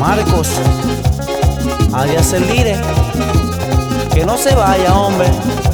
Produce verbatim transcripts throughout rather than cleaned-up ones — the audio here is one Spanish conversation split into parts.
Marcos, alias el Lire, que no se vaya, hombre.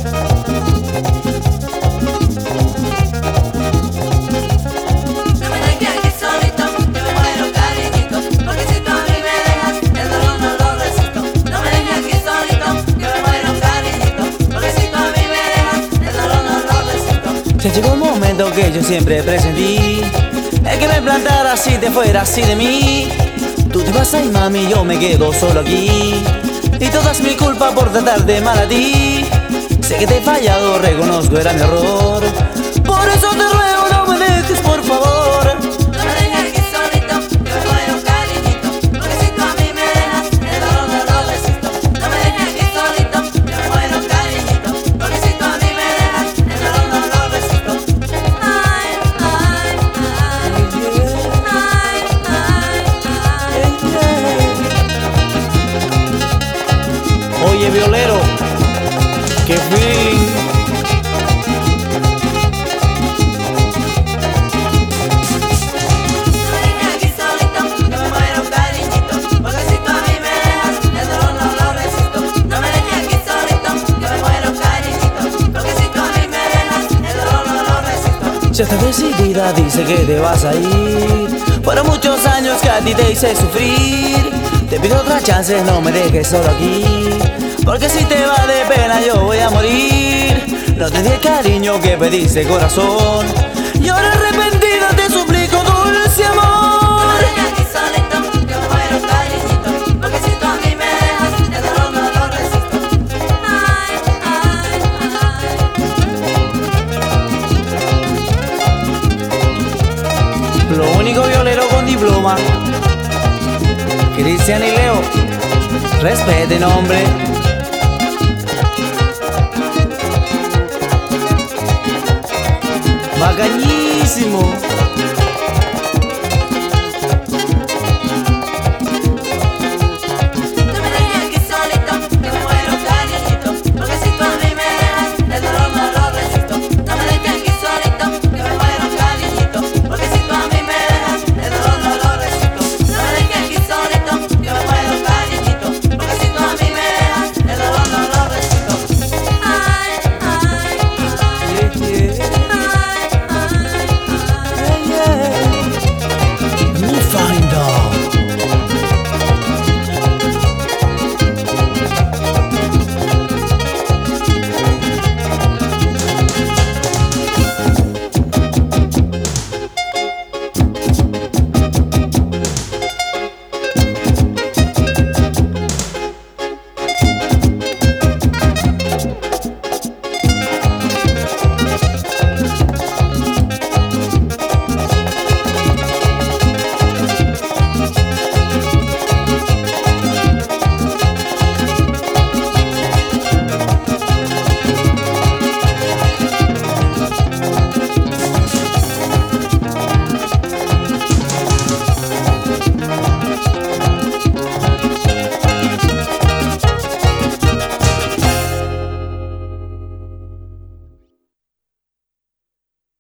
No me dejes aquí solito, que me muero, cariñito, porque si tú a mí me dejas, el dolor no lo resisto. No me dejes aquí solito, que me muero, cariñito, porque si tú a mí me dejas, el dolor no lo resisto. Ya llegó un momento que yo siempre presentí, el que me plantara si te fuera así de mí. Tú te vas ahí, mami, yo me quedo solo aquí, y toda es mi culpa por tratarte mal a ti. Sé que te he fallado, reconozco, era mi error. Por eso te ruego, no me dejes, por favor. No me dejes aquí solito, que me muero, cariñito, porque si tú a mí me dejas, el dolor no lo resisto. No me dejes aquí solito, que me muero, cariñito, porque si tú a mí me dejas, el dolor no lo resisto. Ay, ay, ay, ay, ay, ay. Oye, violero, que fin. Ya estás decidida, dice que te vas a ir. Fueron muchos años que a ti te hice sufrir. Te pido otra chance, no me dejes solo aquí, porque si te va de pena yo voy a morir. No te di el cariño que pediste, corazón, y ahora arrepentida te suplico, dulce amor. No me dejes aquí solito, que me muero, cariñito, porque si tú a mí me dejas, el dolor no lo resisto. Ay, ay, ay. Lo único violero con diploma, Cristian y Leo, respeten, hombre. Bacanísimo.